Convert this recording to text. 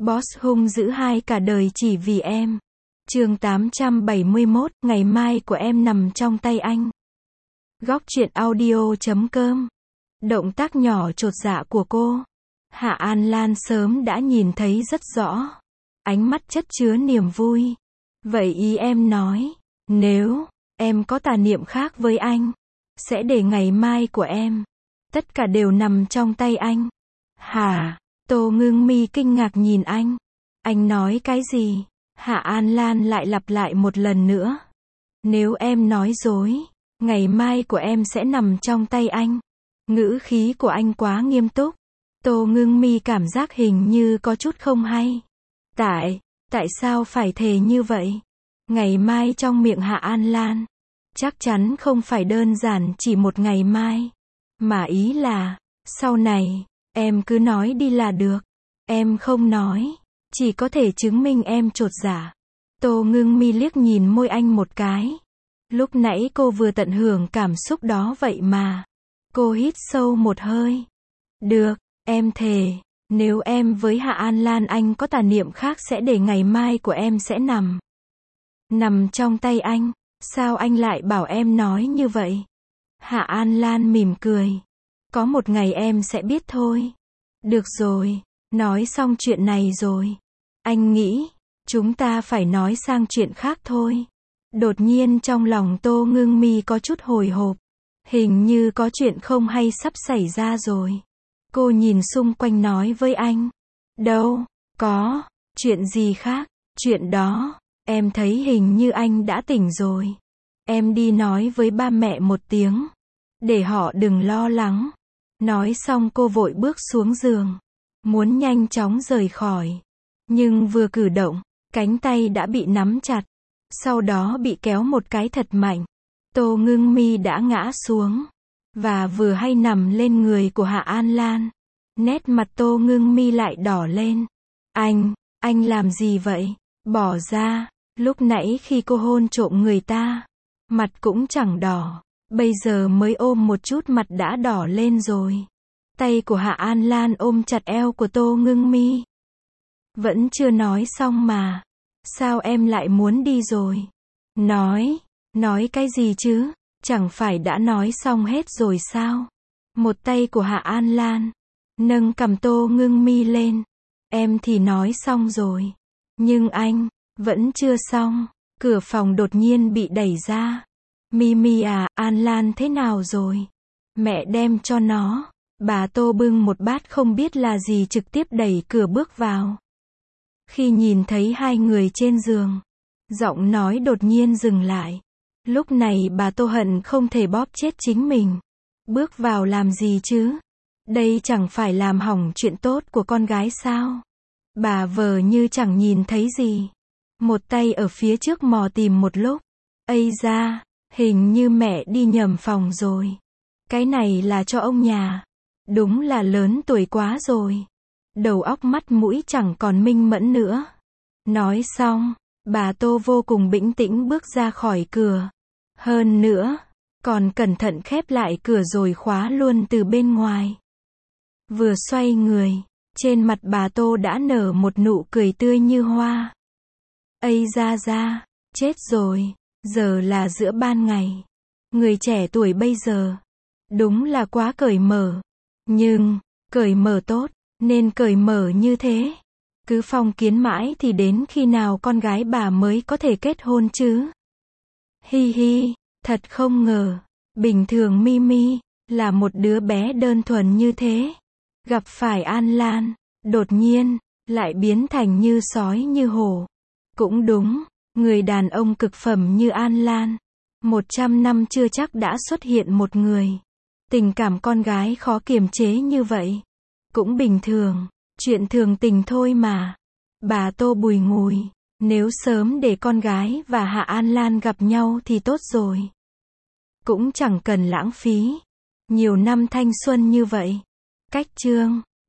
Boss hung dữ hai cả đời chỉ vì em. Chương 871, ngày mai của em nằm trong tay anh. Góc truyện audio.com. Động tác nhỏ chột dạ của cô, Hạ An Lan sớm đã nhìn thấy rất rõ. Ánh mắt chất chứa niềm vui. Vậy ý em nói, nếu em có tà niệm khác với anh, sẽ để ngày mai của em, tất cả đều nằm trong tay anh. Hả? Tô Ngưng Mi kinh ngạc nhìn anh. Anh nói cái gì? Hạ An Lan lại lặp lại một lần nữa. Nếu em nói dối, ngày mai của em sẽ nằm trong tay anh. Ngữ khí của anh quá nghiêm túc. Tô Ngưng Mi cảm giác hình như có chút không hay. Tại sao phải thề như vậy? Ngày mai trong miệng Hạ An Lan, chắc chắn không phải đơn giản chỉ một ngày mai. Mà ý là, sau này, em cứ nói đi là được. Em không nói, chỉ có thể chứng minh em chột dạ. Tô Ngưng Mi liếc nhìn môi anh một cái. Lúc nãy cô vừa tận hưởng cảm xúc đó vậy mà. Cô hít sâu một hơi. Được, em thề, nếu em với Hạ An Lan anh có tà niệm khác sẽ để ngày mai của em sẽ nằm trong tay anh. Sao anh lại bảo em nói như vậy? Hạ An Lan mỉm cười. Có một ngày em sẽ biết thôi. Được rồi, nói xong chuyện này rồi. Anh nghĩ, chúng ta phải nói sang chuyện khác thôi. Đột nhiên trong lòng Tô Ngưng Mi có chút hồi hộp. Hình như có chuyện không hay sắp xảy ra rồi. Cô nhìn xung quanh nói với anh. Đâu, có, chuyện gì khác? Chuyện đó, em thấy hình như anh đã tỉnh rồi. Em đi nói với ba mẹ một tiếng, để họ đừng lo lắng. Nói xong cô vội bước xuống giường, muốn nhanh chóng rời khỏi. Nhưng vừa cử động, cánh tay đã bị nắm chặt, sau đó bị kéo một cái thật mạnh. Tô Ngưng Mi đã ngã xuống, và vừa hay nằm lên người của Hạ An Lan. Nét mặt Tô Ngưng Mi lại đỏ lên. Anh làm gì vậy? Bỏ ra, lúc nãy khi cô hôn trộm người ta, mặt cũng chẳng đỏ, bây giờ mới ôm một chút mặt đã đỏ lên rồi. Tay của Hạ An Lan ôm chặt eo của Tô Ngưng Mi. Vẫn chưa nói xong mà. Sao em lại muốn đi rồi? Nói cái gì chứ? Chẳng phải đã nói xong hết rồi sao? Một tay của Hạ An Lan nâng cằm Tô Ngưng Mi lên. Em thì nói xong rồi. Nhưng anh vẫn chưa xong. Cửa phòng đột nhiên bị đẩy ra. Mimi à, An Lan thế nào rồi? Mẹ đem cho nó. Bà Tô bưng một bát không biết là gì trực tiếp đẩy cửa bước vào. Khi nhìn thấy hai người trên giường, giọng nói đột nhiên dừng lại. Lúc này bà Tô hận không thể bóp chết chính mình. Bước vào làm gì chứ? Đây chẳng phải làm hỏng chuyện tốt của con gái sao? Bà vờ như chẳng nhìn thấy gì. Một tay ở phía trước mò tìm một lúc. Ây da, hình như mẹ đi nhầm phòng rồi. Cái này là cho ông nhà. Đúng là lớn tuổi quá rồi. Đầu óc mắt mũi chẳng còn minh mẫn nữa. Nói xong, bà Tô vô cùng bình tĩnh bước ra khỏi cửa. Hơn nữa, còn cẩn thận khép lại cửa rồi khóa luôn từ bên ngoài. Vừa xoay người, trên mặt bà Tô đã nở một nụ cười tươi như hoa. Ây da, chết rồi, giờ là giữa ban ngày. Người trẻ tuổi bây giờ, đúng là quá cởi mở. Nhưng, cởi mở tốt, nên cởi mở như thế. Cứ phong kiến mãi thì đến khi nào con gái bà mới có thể kết hôn chứ? Hi hi, thật không ngờ, bình thường Mimi, là một đứa bé đơn thuần như thế. Gặp phải An Lan, đột nhiên, lại biến thành như sói như hổ. Cũng đúng, người đàn ông cực phẩm như An Lan. 100 năm chưa chắc đã xuất hiện một người. Tình cảm con gái khó kiềm chế như vậy. Cũng bình thường, chuyện thường tình thôi mà. Bà Tô bùi ngùi, nếu sớm để con gái và Hạ An Lan gặp nhau thì tốt rồi. Cũng chẳng cần lãng phí nhiều năm thanh xuân như vậy. Cách chương